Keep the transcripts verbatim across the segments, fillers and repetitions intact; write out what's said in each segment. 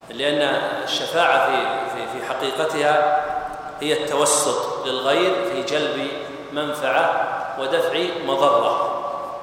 لأن الشفاعة في في حقيقتها هي التوسط للغير في جلب منفعة ودفع مضرة.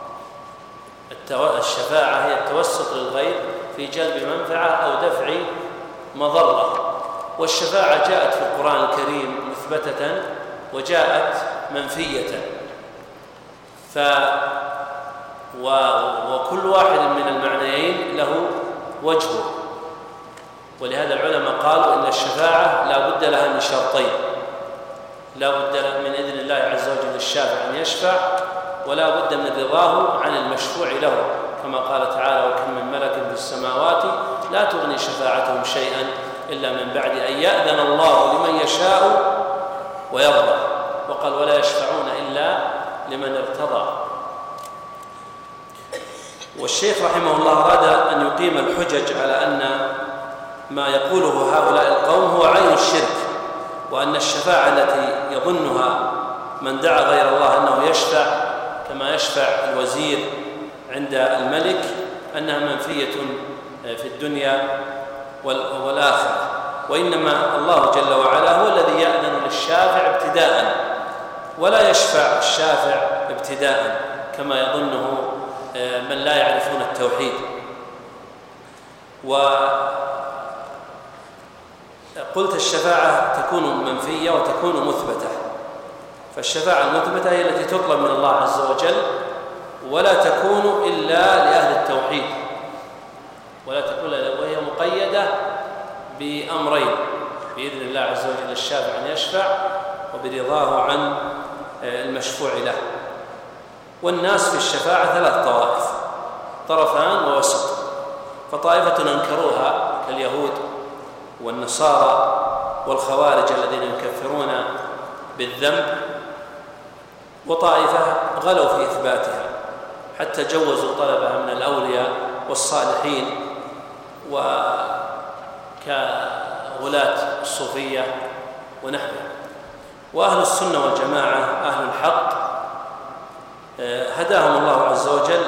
الشفاعة هي التوسط للغير في جلب منفعة أو دفع مضرة. والشفاعة جاءت في القرآن الكريم مثبتة وجاءت منفية، ف و... وكل واحد من المعنيين له وجهه. ولهذا العلماء قالوا إن الشفاعة لا بد لها من شرطين: لا بد من إذن الله عز وجل للشافع أن يشفع، ولا بد من رضاه عن المشفوع له، كما قال تعالى: وكم من ملك في السماوات لا تغني شفاعتهم شيئا إلا من بعد أن يأذن الله لمن يشاء ويرضى. وقال: ولا يشفعون إلا لمن ارتضى. والشيخ رحمه الله أراد أن يقيم الحجج على أن ما يقوله هؤلاء القوم هو عين الشرك، وأن الشفاعة التي يظنها من دعا غير الله أنه يشفع كما يشفع الوزير عند الملك أنها منفية في الدنيا والآخرة، وإنما الله جل وعلا هو الذي يأذن للشافع ابتداء، ولا يشفع الشافع ابتداء كما يظنه من لا يعرفون التوحيد. وقلت الشفاعة تكون منفية وتكون مثبتة، فالشفاعة المثبتة هي التي تطلب من الله عز وجل، ولا تكون إلا لأهل التوحيد، ولا تكون وهي مقيدة بأمرين: بإذن الله عز وجل الشافع أن يشفع، وبرضاه عن المشفوع له. والناس في الشفاعة ثلاث طوائف: طرفان ووسط. فطائفة أنكروها كاليهود والنصارى والخوارج الذين يكفرون بالذنب، وطائفة غلوا في إثباتها حتى جوزوا طلبها من الأولياء والصالحين وكغلاة الصوفية ونحوها. وأهل السنة والجماعة أهل الحق هداهم الله عز وجل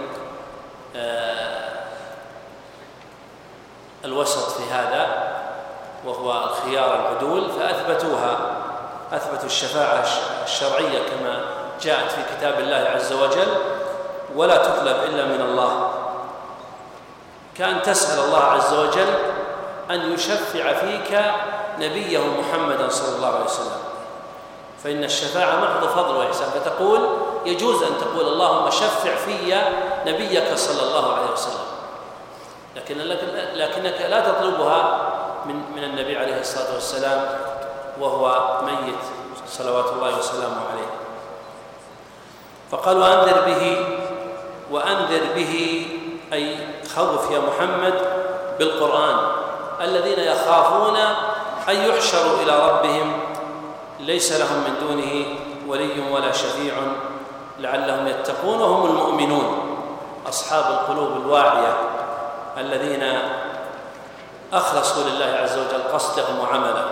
للوسط في هذا، وهو الخيار العدول، فأثبتوها أثبتوا الشفاعة الشرعية كما جاءت في كتاب الله عز وجل، ولا تطلب إلا من الله، كأن تسأل الله عز وجل أن يشفع فيك نبيه محمدا صلى الله عليه وسلم، فإن الشفاعة محض فضل وإحسان. فتقول يجوز أن تقول: اللهم شفع في نبيك صلى الله عليه وسلم، لكن لكنك لا تطلبها من من النبي عليه الصلاة والسلام وهو ميت صلوات الله وسلامه عليه. فقال: وأنذر به وأنذر به أي خوف يا محمد بالقرآن الذين يخافون أن يحشروا إلى ربهم ليس لهم من دونه ولي ولا شفيع لعلهم يتقون وهم المؤمنون، أصحاب القلوب الواعية الذين أخلصوا لله عز وجل قصدهم وعملهم.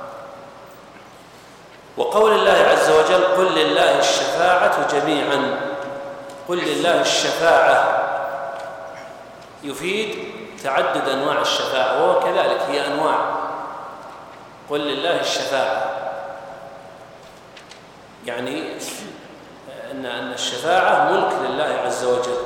وقول الله عز وجل: قل لله الشفاعة جميعا. قل لله الشفاعة يفيد تعدد أنواع الشفاعة، وهو كذلك هي أنواع. قل لله الشفاعة يعني أن أن الشفاعة ملك لله عز وجل.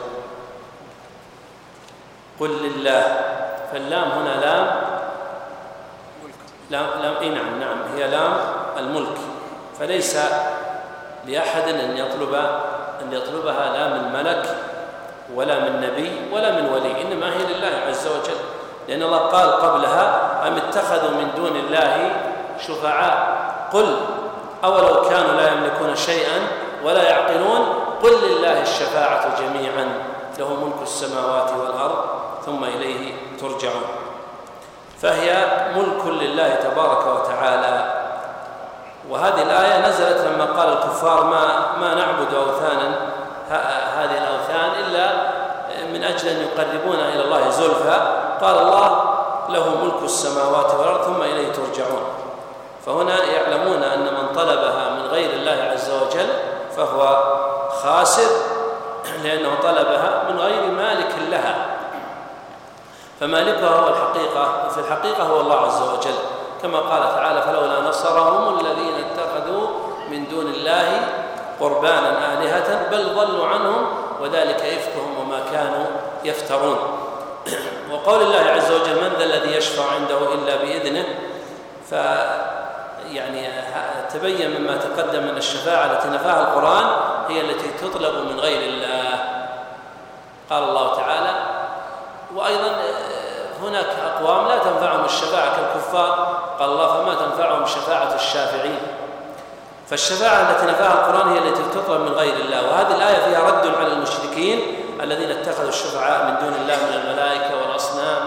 قل لله، فاللام هنا لام لام, لام إيه نعم نعم هي لام الملك، فليس لأحد أن يطلب أن يطلبها لا من ملك ولا من نبي ولا من ولي، إنما هي لله عز وجل، لأن الله قال قبلها: أم اتخذوا من دون الله شفعاء قل أولو كانوا لا يملكون شيئا ولا يعقلون قل لله الشفاعة جميعا له ملك السماوات والأرض ثم إليه ترجعون. فهي ملك لله تبارك وتعالى. وهذه الآية نزلت لما قال الكفار: ما ما نعبد أوثانا هذه الأوثان إلا من أجل أن يقربونا إلى الله زلفى. قال الله: له ملك السماوات والأرض ثم إليه ترجعون. فهنا يعلمون أن من طلبها من غير الله عز وجل فهو خاسر، لأنه طلبها من غير مالك لها. فمالكها هو الحقيقة في الحقيقة هو الله عز وجل، كما قال تعالى: فلولا نصرهم الذين اتخذوا من دون الله قربانا آلهة بل ضلوا عنهم وذلك إفكهم وما كانوا يفترون. وقول الله عز وجل: من ذا الذي يشفع عنده إلا بإذنه، ف يعني تبين مما تقدم من الشفاعة التي نفاها القرآن هي التي تطلب من غير الله. قال الله تعالى: وأيضا هناك أقوام لا تنفعهم الشفاعة كالكفار، قال الله: فما تنفعهم شفاعة الشافعين. فالشفاعة التي نفاها القرآن هي التي تطلب من غير الله. وهذه الآية فيها رد على المشركين الذين اتخذوا الشفعاء من دون الله من الملائكة والأصنام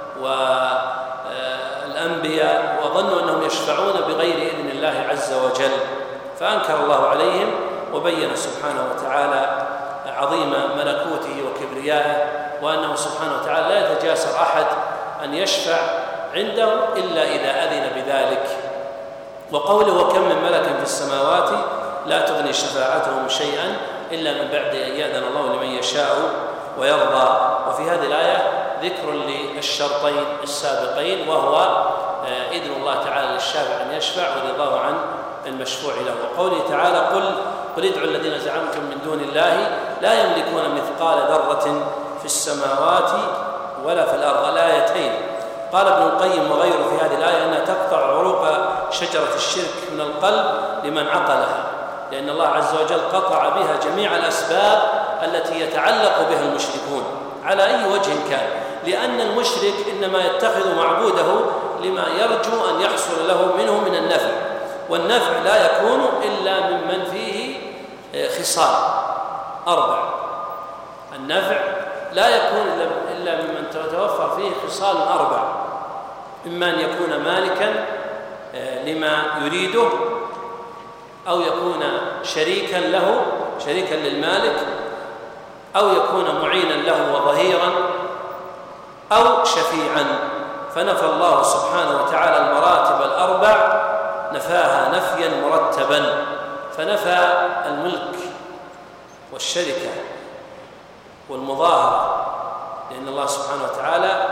والأنبياء وظنوا أنهم يشفعون بغير إذن الله عز وجل، فأنكر الله عليهم وبين سبحانه وتعالى عظيم ملكوته وكبريائه، وأنه سبحانه وتعالى لا يتجاسر أحد أن يشفع عنده إلا إذا أذن بذلك. وقوله: وكم من ملك في السماوات لا تغني شفاعتهم شيئا إلا من بعد أن يأذن الله لمن يشاء ويرضى. وفي هذه الآية ذكر للشرطين السابقين، وهو إذن الله تعالى للشافع أن يشفع ورضاه عن المشفوع له. وقوله تعالى: قل قل ادعوا الذين زعمتم من دون الله لا يملكون مثقال ذرة في السماوات ولا في الأرض. الآيتين قال ابن القيم وغيره في هذه الآية أنها تقطع عروق شجرة الشرك من القلب لمن عقلها، لأن الله عز وجل قطع بها جميع الأسباب التي يتعلق بها المشركون على أي وجه كان، لأن المشرك إنما يتخذ معبوده لما يرجو أن يحصل له منه من النفع، والنفع لا يكون إلا ممن فيه خصال أربع. النفع لا يكون إلا ممن تتوفر فيه خصال أربع: إما أن يكون مالكا لما يريده، أو يكون شريكا له شريكا للمالك، أو يكون معينا له وظهيرا، أو شفيعا. فنفى الله سبحانه وتعالى المراتب الأربع، نفاها نفيا مرتبا، فنفى الملك والشركة والمظاهرة، لأن الله سبحانه وتعالى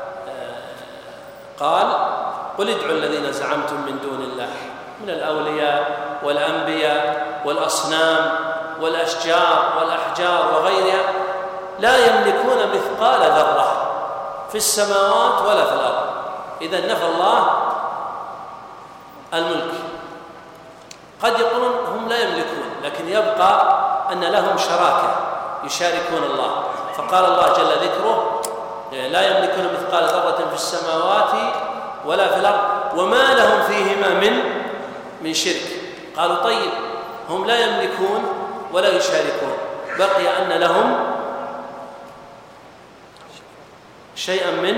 قال: قل ادعوا الذين زعمتم من دون الله من الأولياء والأنبياء والأصنام والأشجار والأحجار وغيرها لا يملكون مثقال ذرة في السماوات ولا في الأرض. إذا نفى الله الملك. قد يقولون هم لا يملكون، لكن يبقى أن لهم شراكة يشاركون الله، فقال الله جل ذكره: لا يملكون مثقال ذرة في السماوات ولا في الأرض وما لهم فيهما من من شرك. قالوا: طيب هم لا يملكون ولا يشاركون، بقي أن لهم شيئا من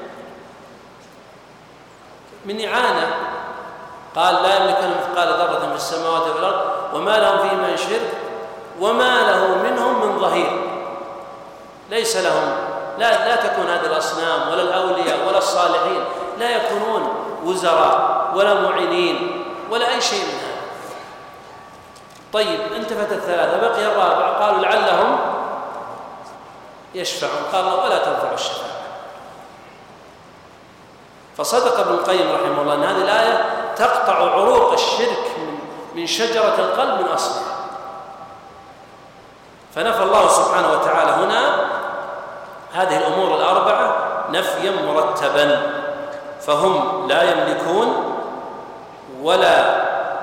من إعانة. قال: لا يملكون مثقال ذرة في السماوات والأرض وما لهم فيهما من شرك وما له منهم من ظهير. ليس لهم لا لا تكون هذه الأصنام ولا الأولياء ولا الصالحين لا يكونون وزراء ولا معينين ولا أي شيء من هذا. طيب انتفت الثلاثة، بقي الرابع. قالوا: لعلهم يشفعون. قال الله: ولا تنفع الشفاعة. فصدق ابن القيم رحمه الله أن هذه الآية تقطع عروق الشرك من شجرة القلب من أصلها. فنفى الله سبحانه وتعالى هنا هذه الأمور الأربعة نفيا مرتبا، فهم لا يملكون ولا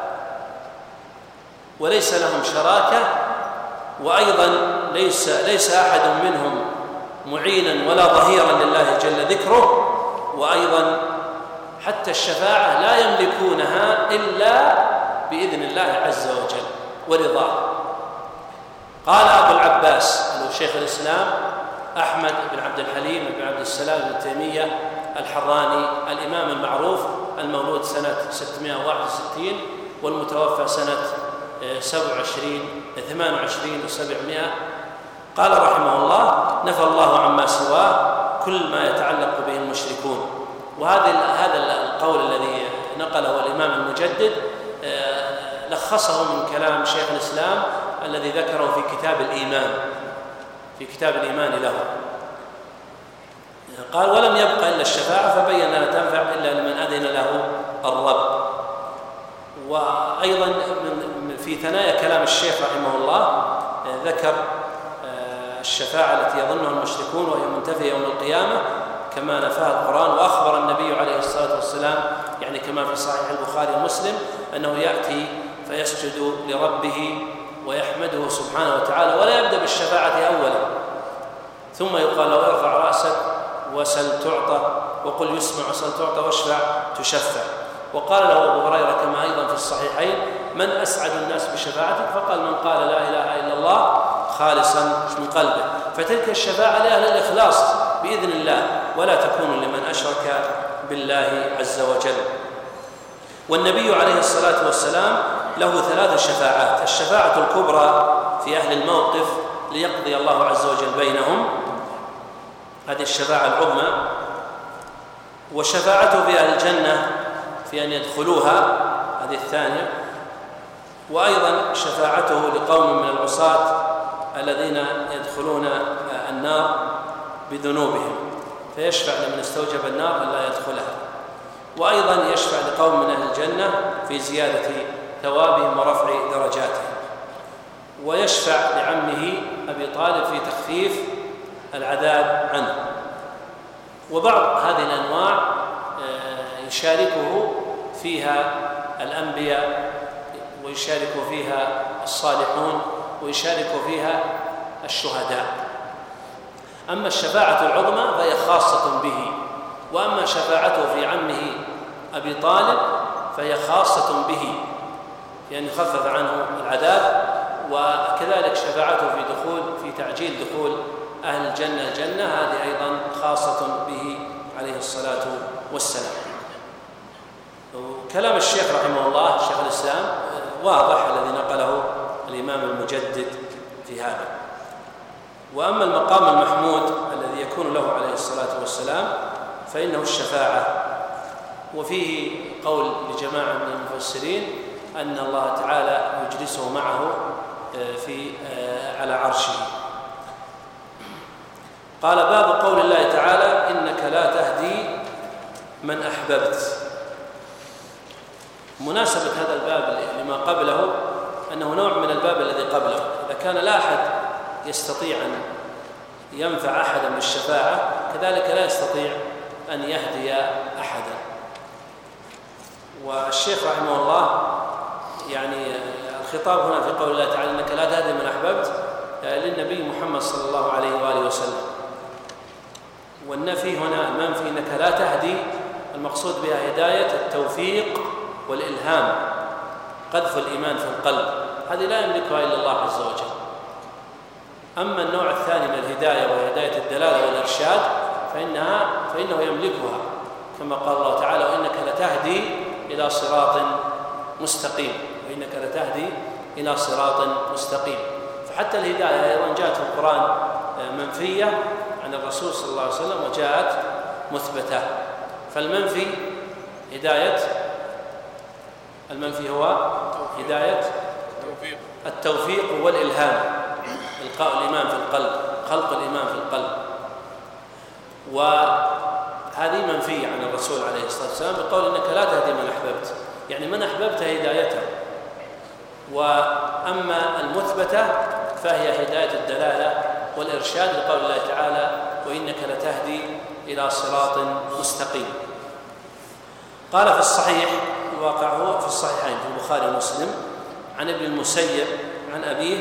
وليس لهم شراكة، وأيضا ليس ليس أحد منهم معينا ولا ظهيرا لله جل ذكره، وأيضا حتى الشفاعة لا يملكونها إلا بإذن الله عز وجل ورضاه. قال أبو العباس شيخ الإسلام أحمد بن عبد الحليم بن عبد السلام بن تيمية الحراني، الإمام المعروف، المولود سنة ستمائة وواحد وستين والمتوفى سنة سبع وعشرين ثمان وعشرين وسبعمائة. قال رحمه الله: نفى الله عما سواه كل ما يتعلق به المشركون. وهذا هذا القول الذي نقله الإمام المجدد لخصه من كلام شيخ الإسلام الذي ذكره في كتاب الإيمان في كتاب الإيمان له. قال ولم يبق إلا الشفاعة، فبين لا تنفع إلا لمن أذن له الرب. وأيضا في ثنايا كلام الشيخ رحمه الله ذكر الشفاعة التي يظنها المشركون وهي منتفية يوم القيامة كما نفاها القرآن. وأخبر النبي عليه الصلاة والسلام يعني كما في صحيح البخاري ومسلم أنه يأتي فيسجد لربه ويحمده سبحانه وتعالى، ولا يبدأ بالشفاعة أولا، ثم يقال له ارفع رأسك وسل تعطى، وقل يسمع وسل تعطى واشفع تشفع. وقال له أبو هريرة كما أيضا في الصحيحين من أسعد الناس بشفاعتك؟ فقال من قال لا إله إلا الله خالصا من قلبه. فتلك الشفاعة لأهل الإخلاص بإذن الله، ولا تكون لمن أشرك بالله عز وجل. والنبي عليه الصلاة والسلام له ثلاث شفاعات: الشفاعة الكبرى في أهل الموقف ليقضي الله عز وجل بينهم، هذه الشفاعة العظمى. وشفاعته في أهل الجنة في أن يدخلوها، هذه الثانية. وأيضا شفاعته لقوم من العصاة الذين يدخلون النار بذنوبهم، فيشفع لمن استوجب النار أن لا يدخلها. وأيضا يشفع لقوم من أهل الجنة في زيادة ثوابهم ورفع درجاتهم. ويشفع لعمه أبي طالب في تخفيف العذاب عنه. وبعض هذه الأنواع يشاركه فيها الأنبياء، ويشارك فيها الصالحون، ويشارك فيها الشهداء. أما الشفاعة العظمى فهي خاصة به، وأما شفاعته في عمه أبي طالب فهي خاصة به في أن يخفف عنه العذاب. وكذلك شفاعته في دخول في تعجيل دخول أهل الجنة الجنة، هذه أيضا خاصة به عليه الصلاة والسلام. كلام الشيخ رحمه الله شيخ الإسلام واضح الذي نقله الإمام المجدد في هذا. وأما المقام المحمود الذي يكون له عليه الصلاة والسلام فإنه الشفاعة. وفيه قول لجماعة من المفسرين أن الله تعالى يجلسه معه في على عرشه. قال باب قول الله تعالى إنك لا تهدي من أحببت. مناسبة هذا الباب لما قبله أنه نوع من الباب الذي قبله. إذا كان لا أحد يستطيع أن ينفع أحدا بالشفاعة، كذلك لا يستطيع أن يهدي أحدا. والشيخ رحمه الله يعني الخطاب هنا في قول الله تعالى إنك لا تهدي من أحببت للنبي محمد صلى الله عليه وآله وسلم. والنفي هنا المنفي إنك لا تهدي، المقصود بها هداية التوفيق والإلهام، قذف الإيمان في القلب، هذه لا يملكها إلا الله عز وجل. أما النوع الثاني من الهداية وهي هداية الدلالة والإرشاد فإنها فإنه يملكها، كما قال الله تعالى وإنك لتهدي إلى صراط مستقيم، وإنك لتهدي إلى صراط مستقيم. فحتى الهداية أيضا جاءت في القرآن منفية عن الرسول صلى الله عليه وسلم وجاءت مثبتة. فالمنفي هداية المنفي هو هداية التوفيق والإلهام، إلقاء الإيمان في القلب، خلق الإيمان في القلب. وهذه منفية عن الرسول عليه الصلاة والسلام بقول إنك لا تهدي من أحببت، يعني من أحببت هدايته. وأما المثبتة فهي هداية الدلالة والإرشاد لقول الله تعالى وإنك لتهدي إلى صراط مستقيم. قال في الصحيح، الواقع هو في الصحيحين في البخاري ومسلم، عن ابن المسيب عن أبيه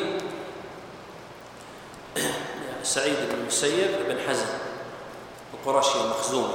سعيد بن المسيب بن حزن القرشي المخزومي.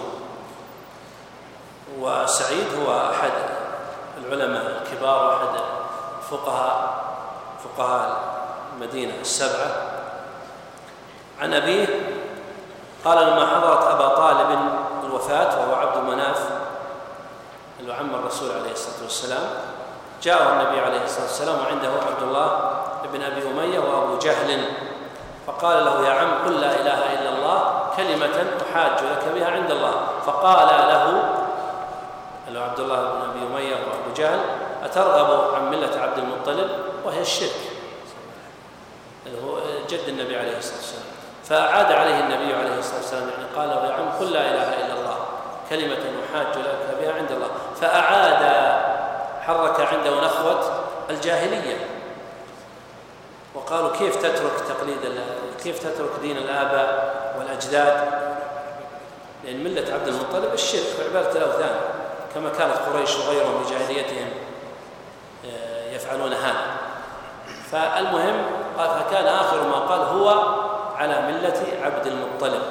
وسعيد هو أحد العلماء الكبار وأحد فقهاء فقهاء المدينة السبعة. عن أبيه قال لما حضرت أبا طالب الوفاة وهو عبد مناف اللي عم الرسول عليه الصلاة والسلام، جاءه النبي عليه الصلاة والسلام وعنده عبد الله بن أبي أمية وأبو جهل، فقال له يا عم قل لا إله إلا الله كلمة أحاج لك بها عند الله. فقال له له عبد الله بن أبي أمية وأبو جهل أترغب عن ملة عبد المطلب وهي الشرك، اللي هو جد النبي عليه الصلاة والسلام. فأعاد عليه النبي عليه الصلاة والسلام يعني قال له يا عم قل لا إله إلا الله كلمة أحاج لك بها عند الله، فأعاد حرك عنده نخوة الجاهلية، وقالوا كيف تترك تقليد كيف تترك دين الآباء والأجداد، لأن ملة عبد المطلب الشرك وعبادة الأوثان كما كانت قريش وغيرهم بجاهليتهم يفعلون هذا. فالمهم قال فكان آخر ما قال هو على ملة عبد المطلب،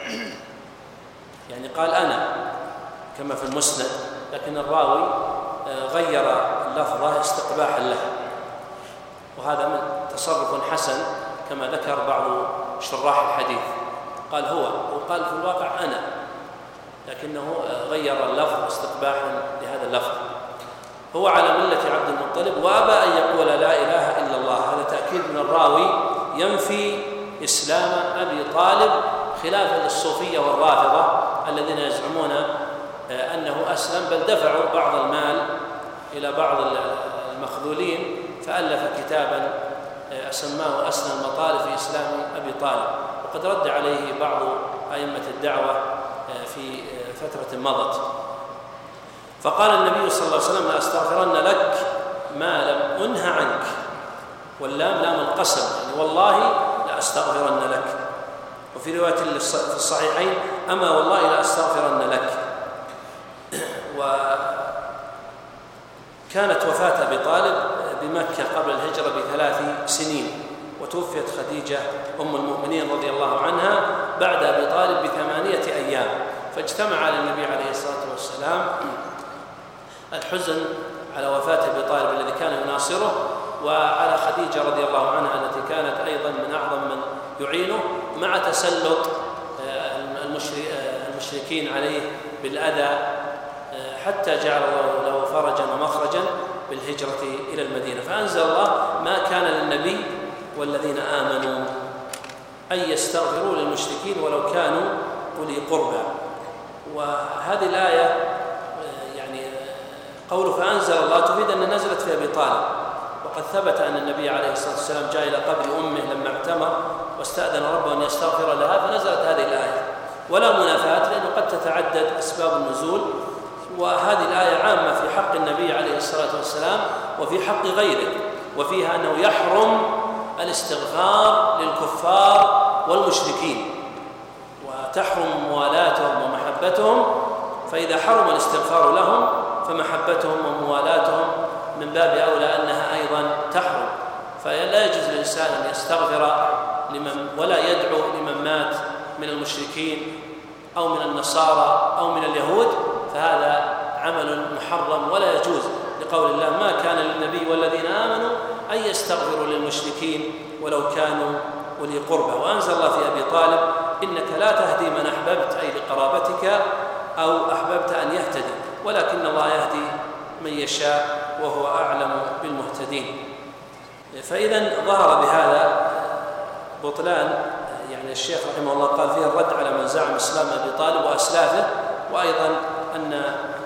يعني قال أنا كما في المسند، لكن الراوي غير اللفظة استقباحا له، وهذا من تصرف حسن كما ذكر بعض شراح الحديث، قال هو وقال في الواقع أنا، لكنه غير اللفظ استقباحا لهذا اللفظ. هو على ملة عبد المطلب وأبى أن يقول لا إله إلا الله، هذا تأكيد من الراوي ينفي إسلام أبي طالب خلافا للصوفية والرافضة الذين يزعمون أنه أسلم، بل دفعوا بعض المال إلى بعض المخذولين فألف كتابا أسماه أسنى المطالب في إسلام أبي طالب، وقد رد عليه بعض أئمة الدعوة في فترة مضت. فقال النبي صلى الله عليه وسلم لأستغفرن لك ما لم أنه عنك، واللام لام القسم، يعني والله لأستغفرن لك. وفي رواية في الصحيحين أما والله لأستغفرن لك. وكانت وفاة أبي طالب بمكة قبل الهجرة بثلاث سنين، وتوفيت خديجة أم المؤمنين رضي الله عنها بعد أبي طالب بثمانية أيام، فاجتمع على النبي عليه الصلاة والسلام الحزن على وفاة أبي طالب الذي كان يناصره، وعلى خديجة رضي الله عنها التي كانت أيضا من أعظم من يعينه، مع تسلط المشركين عليه بالأذى، حتى جعل الله له فرجا ومخرجا بالهجرة إلى المدينة. فأنزل الله ما كان للنبي والذين آمنوا أن يستغفروا للمشركين ولو كانوا أولي قربى. وهذه الآية يعني قوله فأنزل الله تفيد أن نزلت في أبي طالب، وقد ثبت أن النبي عليه الصلاة والسلام جاء إلى قبر أمه لما اعتمر واستأذن ربه أن يستغفر لها، فنزلت هذه الآية، ولا منافاة لأنه قد تتعدد أسباب النزول، وهذه الآية عامة في حق النبي عليه الصلاة والسلام وفي حق غيره، وفيها أنه يحرم الاستغفار للكفار والمشركين، وتحرم موالاتهم ومحبتهم، فإذا حرم الاستغفار لهم فمحبتهم وموالاتهم من باب أولى أنها أيضا تحرم. فلا يجوز للإنسان أن يستغفر لمن ولا يدعو لمن مات من المشركين أو من النصارى أو من اليهود، فهذا عمل محرم ولا يجوز، لقول الله ما كان للنبي والذين آمنوا أن يستغفروا للمشركين ولو كانوا أولي قربى. وأنزل الله في أبي طالب إنك لا تهدي من أحببت، أي لقرابتك أو أحببت أن يهتدي، ولكن الله يهدي من يشاء وهو أعلم بالمهتدين. فإذا ظهر بهذا بطلان، يعني الشيخ رحمه الله قال فيه الرد على من زعم إسلام أبي طالب وأسلافه، وأيضا أن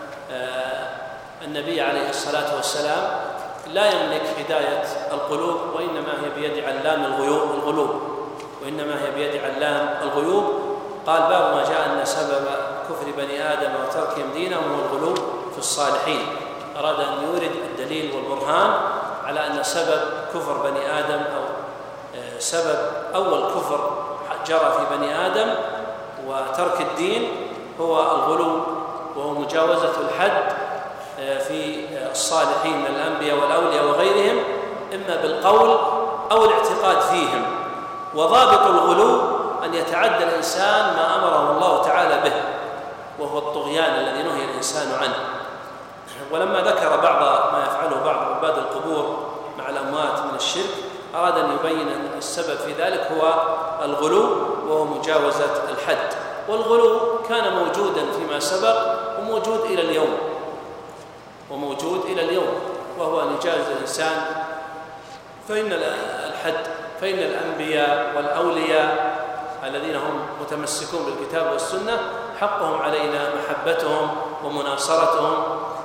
النبي عليه الصلاة والسلام لا يملك هداية القلوب، وإنما هي بيد علام الغيوب وإنما هي بيد علام الغيوب. قال باب ما جاء أن سبب كفر بني آدم وتركهم دينهم هو الغلو في الصالحين، أراد أن يورد الدليل والبرهان على أن سبب كفر بني آدم أو سبب أول كفر جرى في بني آدم وترك الدين هو الغلو، وهو مجاوزة الحد في الصالحين من الأنبياء والأولياء وغيرهم، إما بالقول أو الاعتقاد فيهم. وضابط الغلو أن يتعدى الإنسان ما أمره الله تعالى به، وهو الطغيان الذي نهي الإنسان عنه. ولما ذكر بعض ما يفعله بعض عباد القبور مع الأموات من الشرك، أراد أن يبين أن السبب في ذلك هو الغلو، وهو مجاوزة الحد. والغلو كان موجودا فيما سبق وموجود إلى اليوم وموجود إلى اليوم وهو أن يجاوز الإنسان فإن الحد فإن الأنبياء والأولياء الذين هم متمسكون بالكتاب والسنة حقهم علينا محبتهم ومناصرتهم،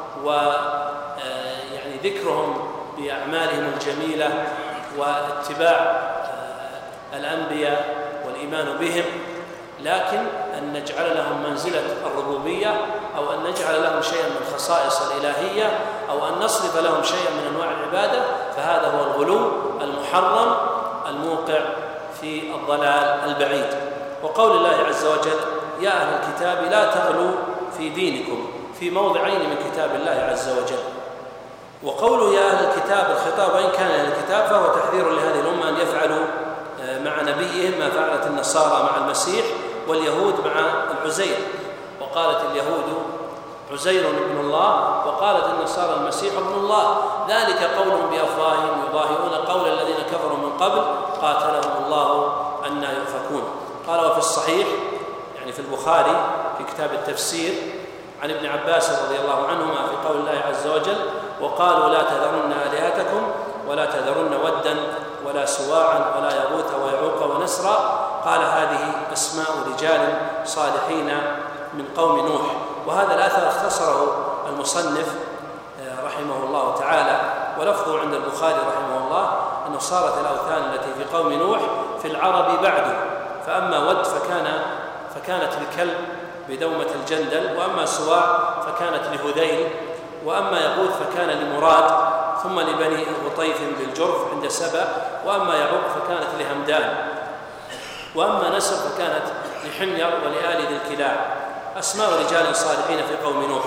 ويعني ذكرهم بأعمالهم الجميلة واتباع الأنبياء والإيمان بهم. لكن أن نجعل لهم منزلة الربوبية أو أن نجعل لهم شيئا من خصائص الإلهية أو أن نصرف لهم شيئا من أنواع العبادة، فهذا هو الغلو المحرم الموقع في الضلال البعيد. وقول الله عز وجل: يا أهل الكتاب لا تغلوا في دينكم، في موضعين من كتاب الله عز وجل. وقوله يا أهل الكتاب الخطاب وإن كان أهل الكتاب فهو تحذير لهذه الأمة أن يفعلوا مع نبيهم ما فعلت النصارى مع المسيح واليهود مع العزير. وقالت اليهود عزير ابن الله وقالت النصارى المسيح ابن الله، ذلك قولهم بأفواههم يضاهئون قول الذين كفروا من قبل قاتلهم الله أنى يؤفكون. قال وفي الصحيح يعني في البخاري في كتاب التفسير عن ابن عباس رضي الله عنهما في قول الله عز وجل: وقالوا لا تذرن آلهتكم ولا تذرن ودا ولا سواعا ولا يغوث ويعوق ونسرا. قال هذه أسماء رجال صالحين من قوم نوح. وهذا الأثر اختصره المصنف رحمه الله تعالى، ولفظه عند البخاري رحمه الله أنه صارت الأوثان التي في قوم نوح في العرب بعده، فأما ود فكان فكانت لكلب بدومة الجندل، وأما سواع فكانت لهذيل، وأما يغوث فكان لمراد، ثم لبني غطيف بالجرف عند سبأ، وأما يعوق فكانت لهمدان، وأما نسر فكانت لحمير ولآل ذي الكلاع. أسماء رجال صالحين في قوم نوح.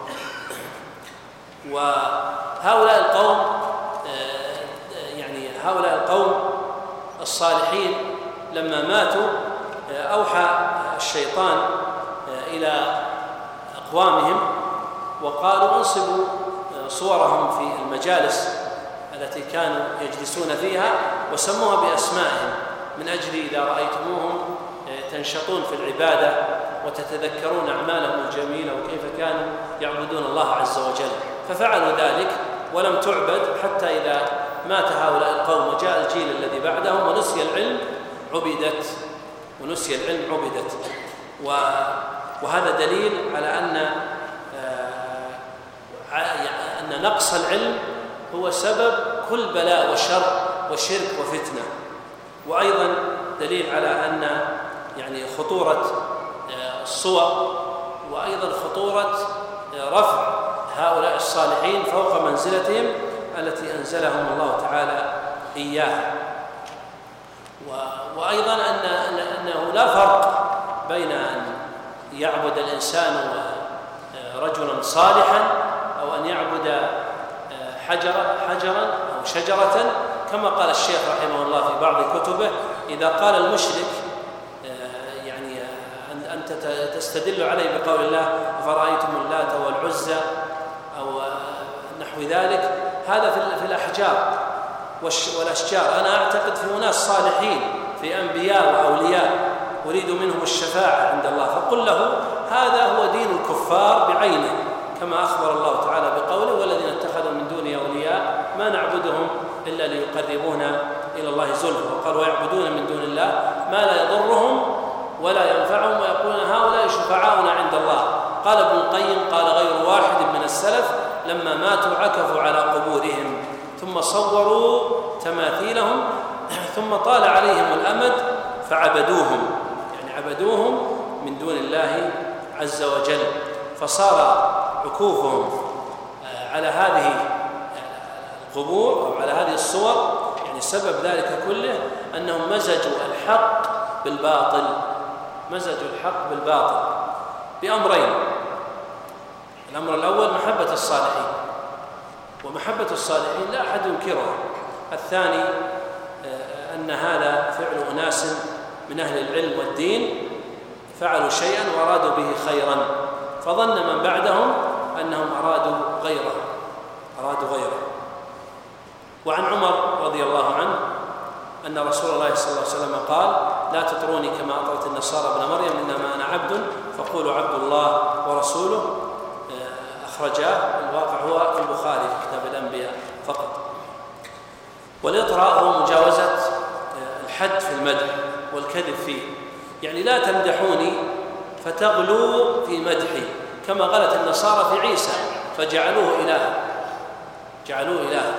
وهؤلاء القوم يعني هؤلاء القوم الصالحين لما ماتوا أوحى الشيطان إلى أقوامهم وقالوا انصبوا صورهم في المجالس التي كانوا يجلسون فيها وسموها بأسمائهم، من أجل إذا رأيتموهم تنشطون في العبادة وتتذكرون أعمالهم الجميلة وكيف كانوا يعبدون الله عز وجل. ففعلوا ذلك ولم تعبد حتى إذا مات هؤلاء القوم وجاء الجيل الذي بعدهم ونسي العلم عبدت ونسي العلم عبدت. وهذا دليل على أن أن نقص العلم هو سبب كل بلاء وشر وشرك وفتنة. وأيضا دليل على أن يعني خطورة الصور، وأيضا خطورة رفع هؤلاء الصالحين فوق منزلتهم التي أنزلهم الله تعالى إياها. وأيضا أن أنه لا فرق بين أن يعبد الإنسان رجلا صالحا أو أن يعبد حجرا حجرا أو شجرة، كما قال الشيخ رحمه الله في بعض كتبه: إذا قال المشرك يعني أنت تستدل عليه بقول الله أفرأيتم اللات والعزى أو نحو ذلك، هذا في الأحجار والأشجار. أنا أعتقد في أناس صالحين في أنبياء وأولياء أريد منهم الشفاعة عند الله، فقل له هذا هو دين الكفار بعينه، كما أخبر الله تعالى بقوله: والذين اتخذوا من دونه أولياء ما نعبدهم إلا ليقربونا إلى الله زلفى. وقال: ويعبدون من دون الله ما لا يضرهم ولا ينفعهم ويقولون هؤلاء شفعاؤنا عند الله. قال ابن القيم: قال غير واحد من السلف لما ماتوا عكفوا على قبورهم ثم صوروا تماثيلهم ثم طال عليهم الأمد فعبدوهم، يعني عبدوهم من دون الله عز وجل. فصار عكوفهم على هذه القبور أو على هذه الصور يعني سبب ذلك كله أنهم مزجوا الحق بالباطل، مزجوا الحق بالباطل بأمرين: الأمر الأول محبة الصالحين، ومحبة الصالحين لا أحد ينكرها. الثاني أن هذا فعل أناس من أهل العلم والدين فعلوا شيئا وأرادوا به خيرا، فظن من بعدهم أنهم أرادوا غيره أرادوا غيره. وعن عمر رضي الله عنه أن رسول الله صلى الله عليه وسلم قال: لا تطروني كما أطرت النصارى ابن مريم، إنما أنا عبد فقولوا عبد الله ورسوله. أخرجاه، الواقع هو في البخاري في كتاب الأنبياء فقط. والإطراء هو مجاوزة الحد في المدح والكذب فيه، يعني لا تمدحوني فتغلوا في مدحي كما غلت النصارى في عيسى فجعلوه إله جعلوه إله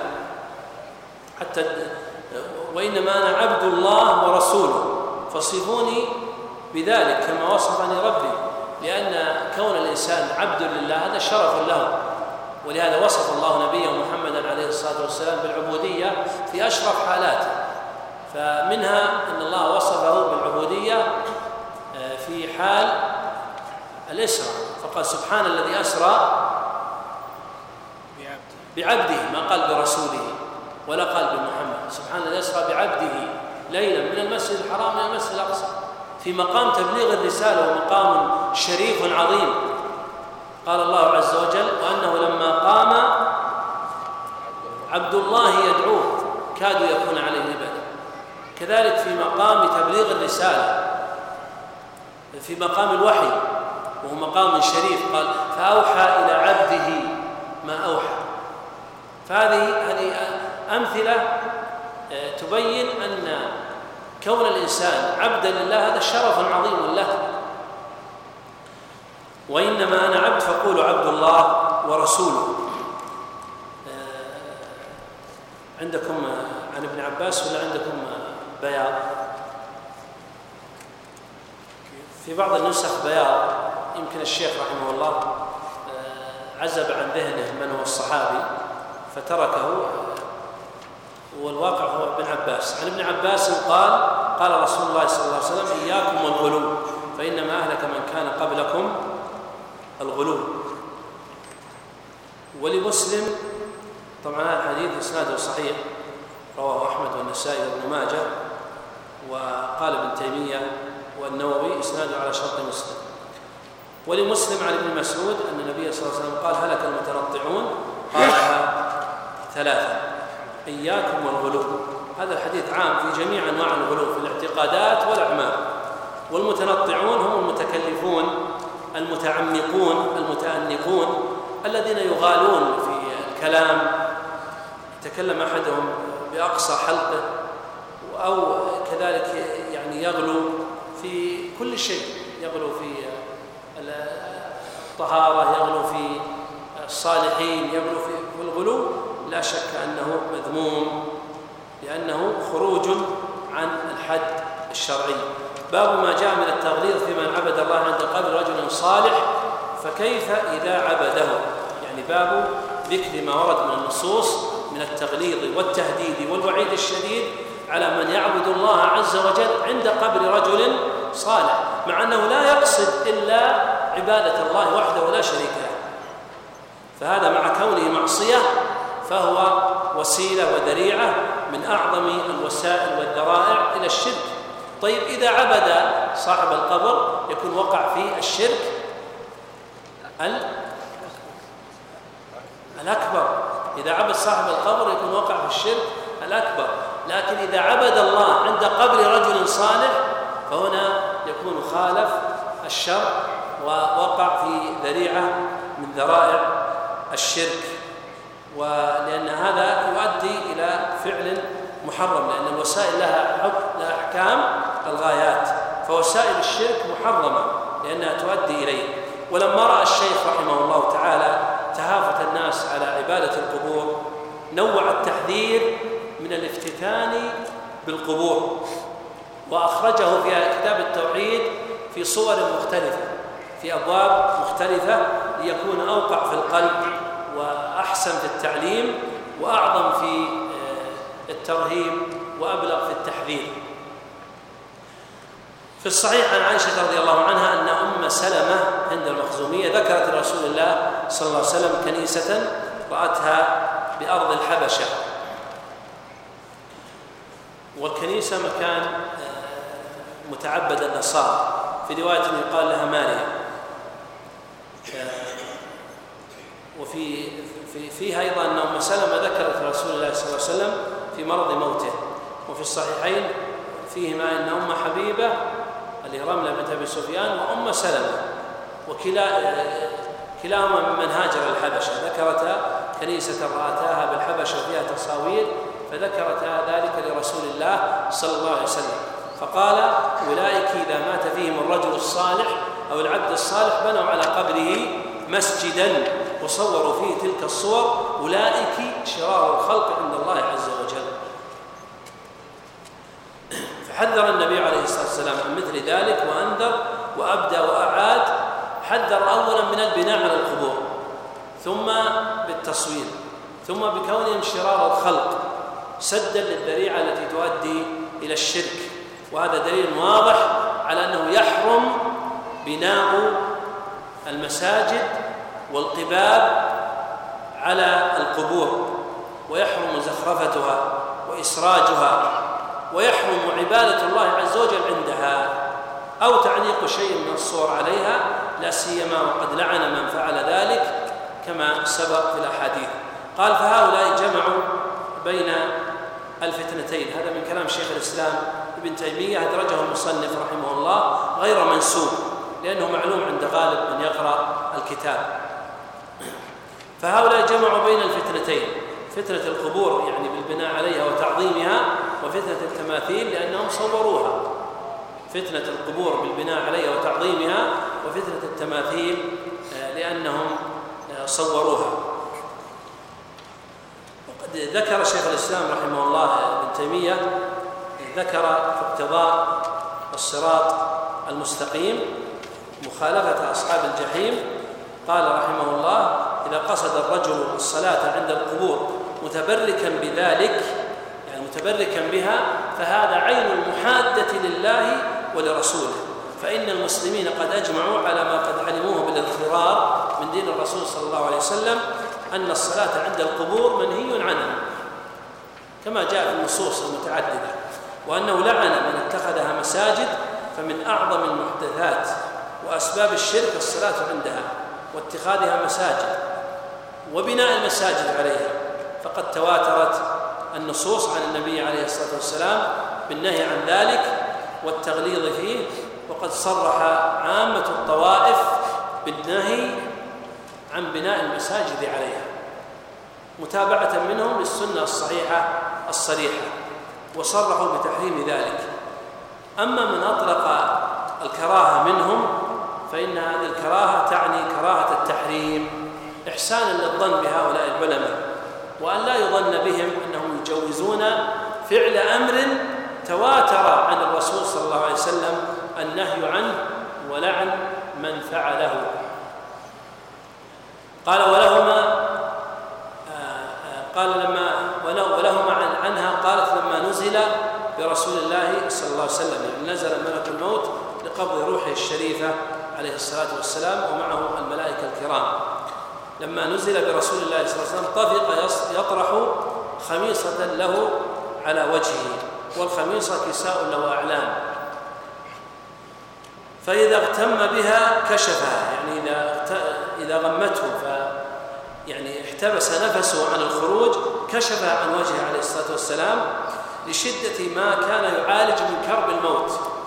حتى وإنما أنا عبد الله ورسوله فصفوني بذلك كما وصفني ربي، لأن كون الإنسان عبد لله هذا شرف له، ولهذا وصف الله نبيه محمدا عليه الصلاة والسلام بالعبودية في أشرف حالاته. فمنها أن الله وصفه بالعبودية في حال الإسراء، فقال سبحان الذي أسرى بعبده، ما قال برسوله ولا قال بمحمد، سبحان الذي أسرى بعبده ليلا من المسجد الحرام إلى المسجد الأقصى، في مقام تبليغ الرسالة ومقام شريف عظيم. قال الله عز وجل: وأنه لما قام عبد الله يدعوه كادوا يكون عليه لبدا. كذلك في مقام تبليغ الرسالة، في مقام الوحي وهو مقام شريف، قال: فأوحى إلى عبده ما أوحى. فهذه هذه أمثلة تبين أن كون الإنسان عبدا لله هذا شرف عظيم له. وإنما أنا عبد فقولوا عبد الله ورسوله. عندكم عن ابن عباس ولا عندكم بياض؟ في بعض النسخ بياض، يمكن الشيخ رحمه الله عزب عن ذهنه من هو الصحابي فتركه، والواقع هو ابن عباس. عن ابن عباس قال: قال رسول الله صلى الله عليه وسلم: إياكم والغلو فإنما أهلك من كان قبلكم الغلو. ولمسلم، طبعا هذا الحديث إسناده صحيح، رواه أحمد والنسائي وابن ماجه، وقال ابن تيمية والنووي إسناده على شرط مسلم. ولمسلم عن ابن مسعود أن النبي صلى الله عليه وسلم قال: هلك المتنطعون، قالها ثلاثة: إياكم والغلو. هذا الحديث عام في جميع أنواع الغلو في الاعتقادات والأعمال. والمتنطعون هم المتكلفون المتعمقون المتأنقون الذين يغالون في الكلام، يتكلم أحدهم بأقصى حلقه، أو كذلك يعني يغلو في كل شيء، يغلو في الطهارة، يغلو في الصالحين، يغلو في الغلو لا شك أنه مذموم، لأنه خروج عن الحد الشرعي. باب ما جاء من التغليظ في من عبد الله عند قبر رجل صالح، فكيف إذا عبده؟ يعني باب ذكر ما ورد من النصوص من التغليظ والتهديد والوعيد الشديد على من يعبد الله عز وجل عند قبر رجل صالح، مع أنه لا يقصد إلا عبادة الله وحده ولا شريك له، فهذا مع كونه معصية فهو وسيلة وذريعة من أعظم الوسائل والذرائع إلى الشرك. طيب إذا عبد صاحب القبر يكون وقع في الشرك الأكبر، إذا عبد صاحب القبر يكون وقع في الشرك الأكبر. لكن إذا عبد الله عند قبر رجل صالح فهنا يكون خالف الشرع ووقع في ذريعة من ذرائع الشرك، ولأن هذا يؤدي إلى فعل محرم، لأن الوسائل لها حكم لها أحكام الغايات، فوسائل الشرك محرمة لأنها تؤدي إليه. ولما رأى الشيخ رحمه الله تعالى تهافت الناس على عبادة القبور نوع التحذير من الافتتان بالقبور، وأخرجه في كتاب التوحيد في صور مختلفة في أبواب مختلفة ليكون أوقع في القلب وأحسن في التعليم وأعظم في الترهيب وأبلغ في التحذير. في الصحيح عن عائشة رضي الله عنها أن أم سلمة عند المخزومية ذكرت لرسول الله صلى الله عليه وسلم كنيسة رأتها بأرض الحبشة، والكنيسة مكان متعبد النصارى، في رواية يقال لها ماريا، وفي في فيها أيضا أن أم سلمة ذكرت رسول الله صلى الله عليه وسلم في مرض موته. وفي الصحيحين فيهما أن أم حبيبة اللي رملة بنت أبي سفيان وأم سلمة وكلا كلاهما ممن هاجر الحبشة ذكرتا كنيسة رأتاها بالحبشة فيها تصاوير، فذكرتا ذلك لرسول الله صلى الله عليه وسلم، فقال: أولئك إذا مات فيهم الرجل الصالح أو العبد الصالح بنوا على قبره مسجدا وصوروا فيه تلك الصور، أولئك شرار الخلق عند الله عز وجل. فحذر النبي عليه الصلاة والسلام عن مثل ذلك وأنذر حذر أولا من البناء على القبور، ثم بالتصوير، ثم بكونهم شرار الخلق سدا للذريعة التي تؤدي إلى الشرك. وهذا دليل واضح على أنه يحرم بناء المساجد والقباب على القبور، ويحرم زخرفتها وإسراجها، ويحرم عبادة الله عز وجل عندها أو تعليق شيء من الصور عليها، لا سيما وقد لعن من فعل ذلك كما سبق في الأحاديث. قال فهؤلاء جمعوا بين الفتنتين. هذا من كلام شيخ الإسلام ابن تيمية، أدرجه المصنف رحمه الله غير منسوب، لأنه معلوم عند غالب من يقرأ الكتاب. فهؤلاء جمعوا بين الفتنتين، فتنة القبور يعني بالبناء عليها وتعظيمها، وفتنة التماثيل لأنهم صوروها. فتنة القبور بالبناء عليها وتعظيمها، وفتنة التماثيل لأنهم صوروها. وقد ذكر شيخ الإسلام رحمه الله ابن تيمية، ذكر في اقتضاء الصراط المستقيم مخالفة أصحاب الجحيم، قال رحمه الله: إذا قصد الرجل الصلاة عند القبور متبركا بذلك، يعني متبركا بها، فهذا عين المحادة لله ولرسوله، فإن المسلمين قد أجمعوا على ما قد علموه بالاضطرار من دين الرسول صلى الله عليه وسلم أن الصلاة عند القبور منهي عنها كما جاء في النصوص المتعددة، وأنه لعن من اتخذها مساجد، فمن أعظم المحدثات وأسباب الشرك الصلاة عندها واتخاذها مساجد وبناء المساجد عليها، فقد تواترت النصوص عن النبي عليه الصلاة والسلام بالنهي عن ذلك والتغليظ فيه، وقد صرح عامة الطوائف بالنهي عن بناء المساجد عليها متابعة منهم للسنة الصحيحة الصريحة، وصرحوا بتحريم ذلك. أما من أطلق الكراهة منهم فإن هذه الكراهة تعني كراهة التحريم إحسانا للظن بهؤلاء العلماء، وأن لا يظن بهم أنهم يجوزون فعل أمر تواتر عن الرسول صلى الله عليه وسلم النهي عنه ولعن من فعله. قال ولهما قال لما ولهما عنها قالت لما نزل برسول الله صلى الله عليه وسلم، يعني نزل ملك الموت لقبض روحه الشريفة عليه الصلاة والسلام ومعه الملائكة الكرام، لما نزل برسول الله صلى الله عليه وسلم طفق يطرح خميصة له على وجهه، والخميصة كساء له أعلام، فإذا اغتم بها كشفها، يعني إذا إذا غمته ف يعني احتبس نفسه عن الخروج كشفها عن وجهه عليه الصلاة والسلام، لشدة ما كان يعالج من كرب الموت.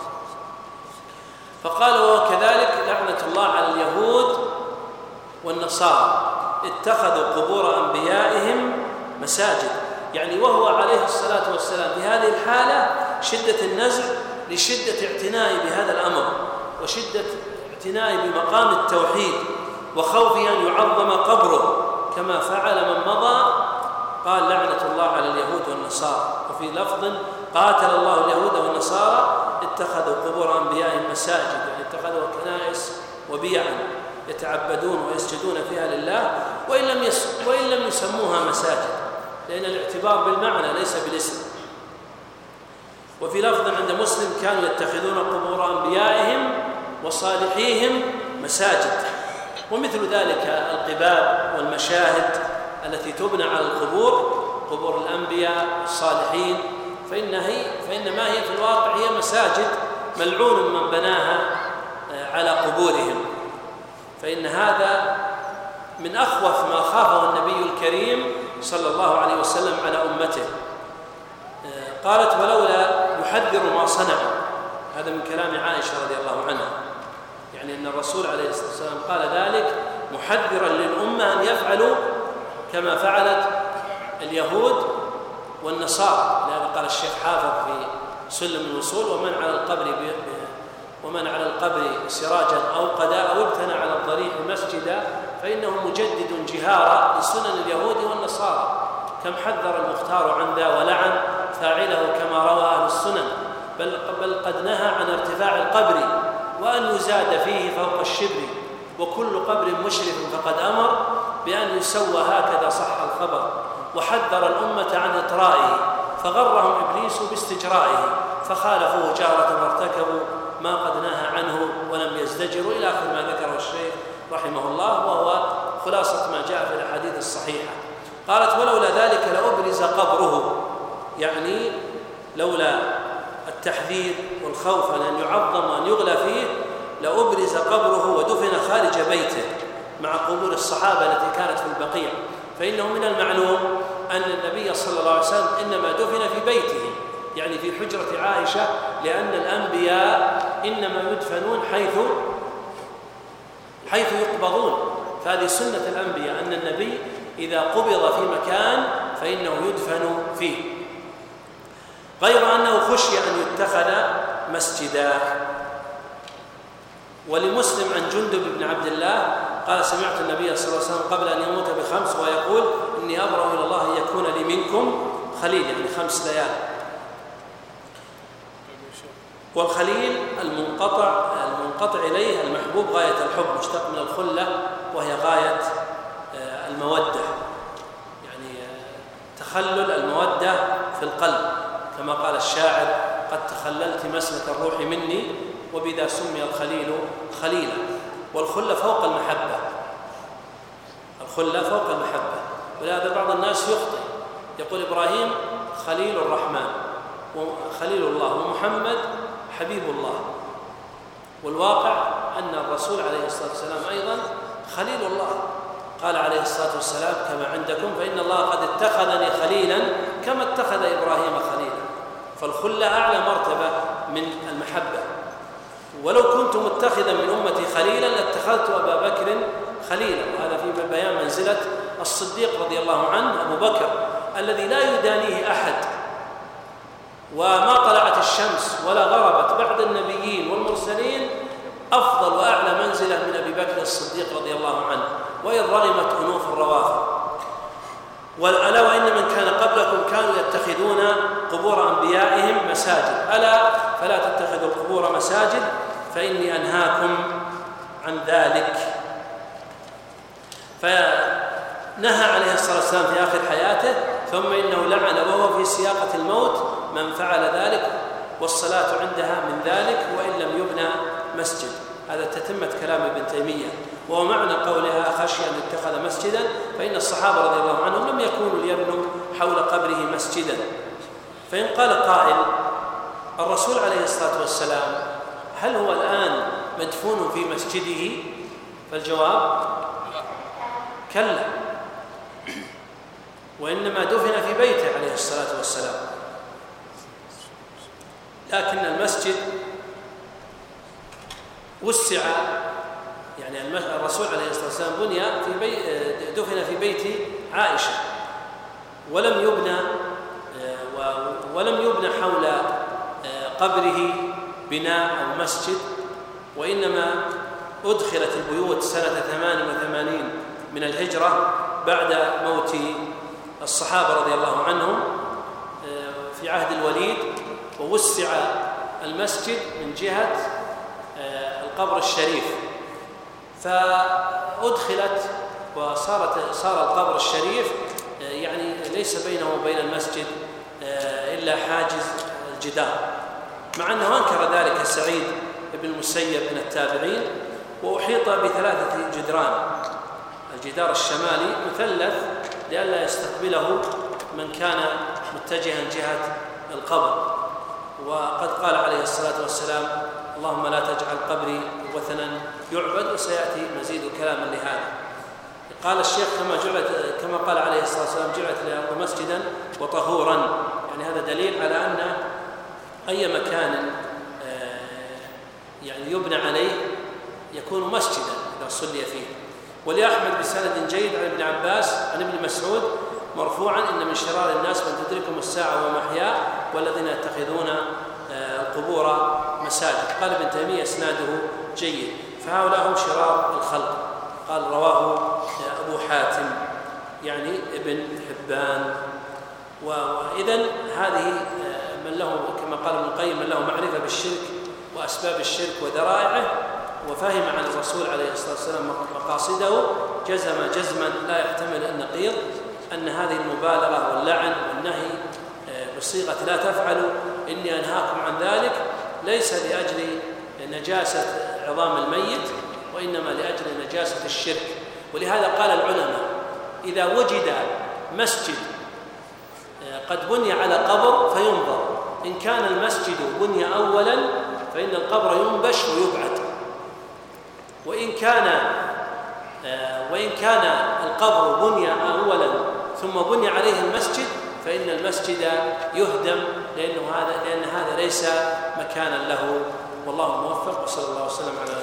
فقال وكذلك لعنة الله على اليهود والنصارى اتخذوا قبور أنبيائهم مساجد، يعني وهو عليه الصلاة والسلام في هذه الحالة شدة النزع لشدة اعتنائه بهذا الأمر وشدة اعتنائه بمقام التوحيد وخوفه أن يعظم قبره كما فعل من مضى. قال لعنة الله على اليهود والنصارى، وفي لفظ قاتل الله اليهود والنصارى اتخذوا قبور أنبيائهم مساجد، يعني اتخذوا كنائس وبيعا يتعبدون ويسجدون فيها لله، وإن لم, يس... وإن لم يسموها مساجد، لأن الاعتبار بالمعنى ليس بالاسم. وفي لفظ عند مسلم كانوا يتخذون قبور أنبيائهم وصالحيهم مساجد. ومثل ذلك القباب والمشاهد التي تبنى على القبور، قبور الأنبياء الصالحين، فإنها هي فإنما هي في الواقع هي مساجد ملعون من بناها على قبورهم. فإن هذا من أخوف ما خافه النبي الكريم صلى الله عليه وسلم على أمته. قالت ولولا يحذر ما صنعوا، هذا من كلام عائشة رضي الله عنها، يعني أن الرسول عليه الصلاة والسلام قال ذلك محذرا للأمة أن يفعلوا كما فعلت اليهود والنصارى. لهذا قال الشيخ حافظ في سلم الوصول: ومن على القبر ومن على القبر سراجا أو قدا أو ابتنى على الضريح مسجدا فإنه مجدد جهارا لسنن اليهود والنصارى، كم حذر المختار عن ذا ولعن فاعله كما روى أهل السنن، بل, بل قد نهى عن ارتفاع القبر وأن يزاد فيه فوق الشبر، وكل قبر مشرف فقد أمر بأن يسوى، هكذا صح الخبر، وحذر الأمة عن إطرائه، فغرهم إبليس باستجرائه، فخالفوه جهرة وارتكبوا ما قد نهى عنه ولم يزدجروا، إلى آخر ما ذكره الشيخ رحمه الله، وهو خلاصة ما جاء في الأحاديث الصحيحة. قالت: ولولا ذلك لأبرز قبره، يعني لولا التحذير والخوف أن يعظم وأن يغلى فيه لأبرز قبره ودفن خارج بيته مع قبور الصحابة التي كانت في البقيع، فإنه من المعلوم أن النبي صلى الله عليه وسلم إنما دفن في بيته، يعني في حجرة عائشة، لأن الأنبياء إنما يدفنون حيث حيث يقبضون، فهذه سنة الأنبياء أن النبي إذا قبض في مكان فإنه يدفن فيه، غير أنه خشي أن يتخذ مسجدا. ولمسلم عن جندب بن عبد الله قال: سمعت النبي صلى الله عليه وسلم قبل أن يموت بخمس ويقول: إني أبرأ إلى الله أن يكون لي منكم خليل، يعني خمس ليال. والخليل المنقطع المنقطع إليه المحبوب غاية الحب، مشتق من الخلة وهي غاية المودة، يعني تخلل المودة في القلب، كما قال الشاعر: قد تخللت مسلك الروح مني وبذا سمي الخليل خليلا. والخلة فوق المحبة، الخلة فوق المحبة، ولهذا بعض الناس يخطئ يقول إبراهيم خليل الرحمن وخليل الله ومحمد حبيب الله، والواقع أن الرسول عليه الصلاة والسلام أيضا خليل الله، قال عليه الصلاة والسلام: كما عندكم فإن الله قد اتخذني خليلا كما اتخذ إبراهيم خليلا. فالخلة أعلى مرتبة من المحبة. ولو كنت متخذا من أمتي خليلا لاتخذت أبا بكر خليلا، وهذا في بيان منزلة الصديق رضي الله عنه أبو بكر الذي لا يدانيه أحد، وما طلعت الشمس ولا غربت بعد النبيين والمرسلين أفضل وأعلى منزلة من أبي بكر الصديق رضي الله عنه، وإن رغمت أنوف الروافض. وألا وإن من كان قبلكم كانوا يتخذون قبور أنبيائهم مساجد، ألا فلا تتخذوا القبور مساجد فإني أنهاكم عن ذلك. فنهى عليه الصلاة والسلام في آخر حياته، ثم إنه لعن وهو في سياقة الموت من فعل ذلك، والصلاة عندها من ذلك وإن لم يبنى مسجد. هذا تتمة كلام ابن تيمية، وهو معنى قولها: خشي أن يتخذ مسجدا، فإن الصحابة رضي الله عنهم لم يكونوا ليبنوا حول قبره مسجدا. فإن قال قائل: الرسول عليه الصلاة والسلام هل هو الآن مدفون في مسجده؟ فالجواب: كلا، وإنما دفن في بيته عليه الصلاة والسلام، لكن المسجد وسع، يعني الرسول عليه الصلاة والسلام بني في بي دفن في بيت عائشة، ولم يبنى ولم يبنى حول قبره بناء أو مسجد، وإنما أدخلت البيوت سنة ثمان وثمانين من الهجرة بعد موت الصحابة رضي الله عنهم في عهد الوليد، ووسع المسجد من جهة القبر الشريف، فأدخلت وصارت صار القبر الشريف يعني ليس بينه وبين المسجد إلا حاجز الجدار، مع أنه أنكر ذلك سعيد بن المسيب من التابعين. وأحيط بثلاثة جدران، الجدار الشمالي مثلث لئلا يستقبله من كان متجها جهة القبر. وقد قال عليه الصلاة والسلام: اللهم لا تجعل قبري وثنا يعبد، وسيأتي مزيد كلاما لهذا. قال الشيخ: كما جعلت كما قال عليه الصلاة والسلام: جعلت الأرض مسجدا وطهورا، يعني هذا دليل على أن أي مكان يعني يبنى عليه يكون مسجدا إذا صلي فيه. ولأحمد بسند جيد عن ابن عباس عن ابن مسعود مرفوعا: إن من شرار الناس من تدركهم الساعة ومحيا والذين يتخذون القبور مساجد. قال ابن تيمية: اسناده جيد، فهؤلاء هم شرار الخلق. قال: رواه أبو حاتم يعني ابن حبان. وإذن هذه من له كما قال ابن القيم من له معرفة بالشرك وأسباب الشرك وذرائعه، وفهم عن الرسول عليه الصلاة والسلام مقاصده جزم جزما لا يحتمل النقيض أن هذه المبالغة واللعن والنهي بصيغة لا تفعلوا إني أنهاكم عن ذلك ليس لأجل نجاسة عظام الميت، وإنما لأجل نجاسة الشرك. ولهذا قال العلماء إذا وجد مسجد قد بني على قبر فينظر، إن كان المسجد بني أولا فإن القبر ينبش ويبعد، وإن كان وإن كان القبر بني أولا ثم بني عليه المسجد فإن المسجد يهدم، لأنه هذا لأن هذا ليس مكانا له. والله الموفق، وصلى الله وسلم على